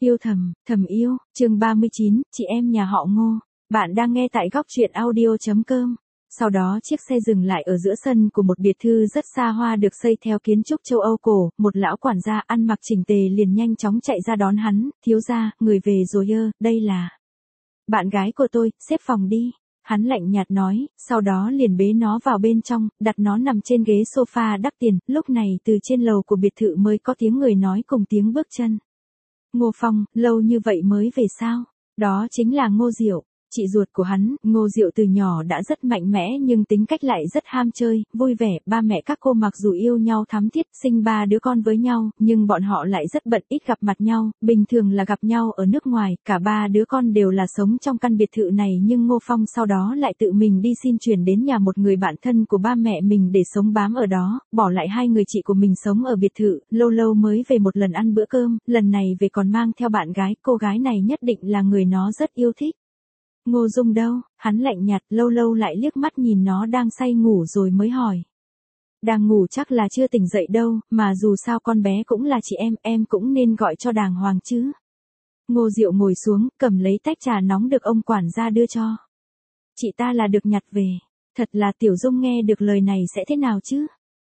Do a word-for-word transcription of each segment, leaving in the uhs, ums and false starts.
Yêu thầm, thầm yêu, chương ba mươi chín, chị em nhà họ Ngô. Bạn đang nghe tại góc truyện audio.com. Sau đó chiếc xe dừng lại ở giữa sân của một biệt thự rất xa hoa được xây theo kiến trúc châu Âu cổ, một lão quản gia ăn mặc chỉnh tề liền nhanh chóng chạy ra đón hắn, thiếu gia, người về rồi ơ, đây là bạn gái của tôi, xếp phòng đi. Hắn lạnh nhạt nói, sau đó liền bế nó vào bên trong, đặt nó nằm trên ghế sofa đắt tiền, lúc này từ trên lầu của biệt thự mới có tiếng người nói cùng tiếng bước chân. Ngô Phong, lâu như vậy mới về sao? Đó chính là Ngô Diệu, chị ruột của hắn. Ngô Diệu từ nhỏ đã rất mạnh mẽ nhưng tính cách lại rất ham chơi, vui vẻ. Ba mẹ các cô mặc dù yêu nhau thắm thiết, sinh ba đứa con với nhau, nhưng bọn họ lại rất bận ít gặp mặt nhau, bình thường là gặp nhau ở nước ngoài. Cả ba đứa con đều là sống trong căn biệt thự này, nhưng Ngô Phong sau đó lại tự mình đi xin chuyển đến nhà một người bạn thân của ba mẹ mình để sống bám ở đó, bỏ lại hai người chị của mình sống ở biệt thự, lâu lâu mới về một lần ăn bữa cơm, lần này về còn mang theo bạn gái. Cô gái này nhất định là người nó rất yêu thích. Ngô Dung đâu? Hắn lạnh nhạt, lâu lâu lại liếc mắt nhìn nó đang say ngủ rồi mới hỏi. Đang ngủ chắc là chưa tỉnh dậy đâu, mà dù sao con bé cũng là chị em, em cũng nên gọi cho đàng hoàng chứ. Ngô Diệu ngồi xuống, cầm lấy tách trà nóng được ông quản gia đưa cho. Chị ta là được nhặt về. Thật là Tiểu Dung nghe được lời này sẽ thế nào chứ?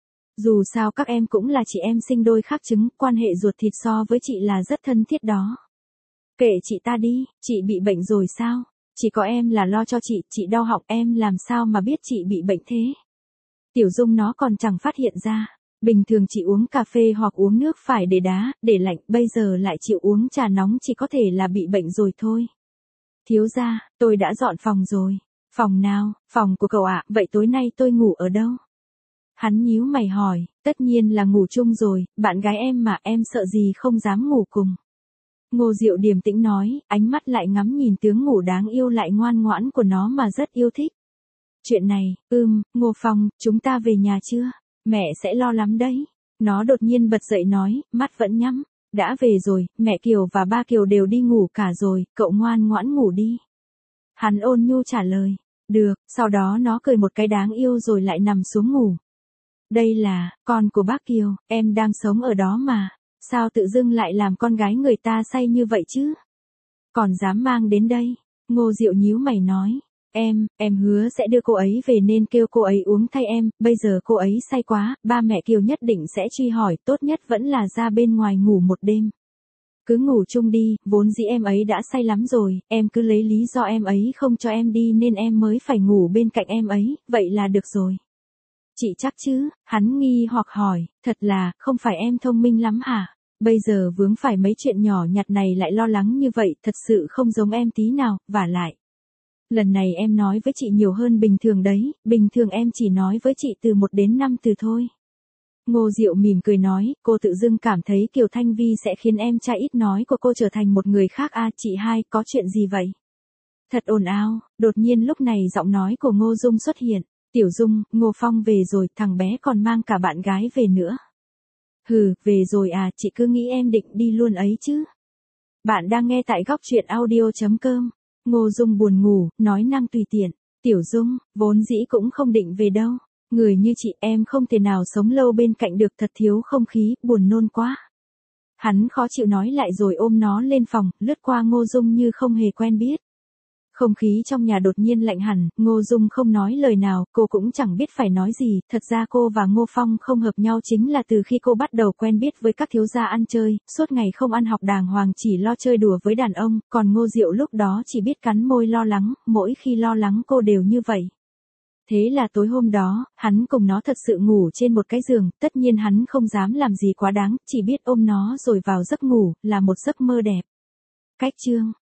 Dù sao các em cũng là chị em sinh đôi khác trứng, quan hệ ruột thịt so với chị là rất thân thiết đó. Kệ chị ta đi, chị bị bệnh rồi sao? Chỉ có em là lo cho chị, chị đau họng, em làm sao mà biết chị bị bệnh thế? Tiểu Dung nó còn chẳng phát hiện ra. Bình thường chị uống cà phê hoặc uống nước phải để đá, để lạnh, bây giờ lại chịu uống trà nóng, chỉ có thể là bị bệnh rồi thôi. Thiếu gia, tôi đã dọn phòng rồi. Phòng nào? Phòng của cậu ạ, vậy tối nay tôi ngủ ở đâu? Hắn nhíu mày hỏi, tất nhiên là ngủ chung rồi, bạn gái em mà, em sợ gì không dám ngủ cùng. Ngô Diệu điềm tĩnh nói, ánh mắt lại ngắm nhìn tướng ngủ đáng yêu lại ngoan ngoãn của nó mà rất yêu thích. Chuyện này, ưm, Ngô Phong, chúng ta về nhà chưa? Mẹ sẽ lo lắm đấy. Nó đột nhiên bật dậy nói, mắt vẫn nhắm. Đã về rồi, mẹ Kiều và ba Kiều đều đi ngủ cả rồi, cậu ngoan ngoãn ngủ đi. Hắn ôn nhu trả lời, được, sau đó nó cười một cái đáng yêu rồi lại nằm xuống ngủ. Đây là, con của bác Kiều, em đang sống ở đó mà. Sao tự dưng lại làm con gái người ta say như vậy chứ? Còn dám mang đến đây? Ngô Diệu nhíu mày nói. Em, em hứa sẽ đưa cô ấy về nên kêu cô ấy uống thay em, bây giờ cô ấy say quá, ba mẹ Kiều nhất định sẽ truy hỏi, tốt nhất vẫn là ra bên ngoài ngủ một đêm. Cứ ngủ chung đi, vốn dĩ em ấy đã say lắm rồi, em cứ lấy lý do em ấy không cho em đi nên em mới phải ngủ bên cạnh em ấy, vậy là được rồi. Chị chắc chứ? Hắn nghi hoặc hỏi, thật là, không phải em thông minh lắm hả? Bây giờ vướng phải mấy chuyện nhỏ nhặt này lại lo lắng như vậy, thật sự không giống em tí nào, vả lại. Lần này em nói với chị nhiều hơn bình thường đấy, bình thường em chỉ nói với chị từ một đến năm từ thôi. Ngô Diệu mỉm cười nói, cô tự dưng cảm thấy Kiều Thanh Vi sẽ khiến em trai ít nói của cô trở thành một người khác à, chị hai, có chuyện gì vậy? Thật ồn ào, đột nhiên lúc này giọng nói của Ngô Dung xuất hiện. Tiểu Dung, Ngô Phong về rồi, thằng bé còn mang cả bạn gái về nữa. Hừ, về rồi à, chị cứ nghĩ em định đi luôn ấy chứ. Bạn đang nghe tại góc truyện audio.com. Ngô Dung buồn ngủ, nói năng tùy tiện. Tiểu Dung, vốn dĩ cũng không định về đâu. Người như chị em không thể nào sống lâu bên cạnh được, thật thiếu không khí, buồn nôn quá. Hắn khó chịu nói lại rồi ôm nó lên phòng, lướt qua Ngô Dung như không hề quen biết. Không khí trong nhà đột nhiên lạnh hẳn, Ngô Dung không nói lời nào, cô cũng chẳng biết phải nói gì, thật ra cô và Ngô Phong không hợp nhau chính là từ khi cô bắt đầu quen biết với các thiếu gia ăn chơi, suốt ngày không ăn học đàng hoàng chỉ lo chơi đùa với đàn ông, còn Ngô Diệu lúc đó chỉ biết cắn môi lo lắng, mỗi khi lo lắng cô đều như vậy. Thế là tối hôm đó, hắn cùng nó thật sự ngủ trên một cái giường, tất nhiên hắn không dám làm gì quá đáng, chỉ biết ôm nó rồi vào giấc ngủ, là một giấc mơ đẹp. Cách chương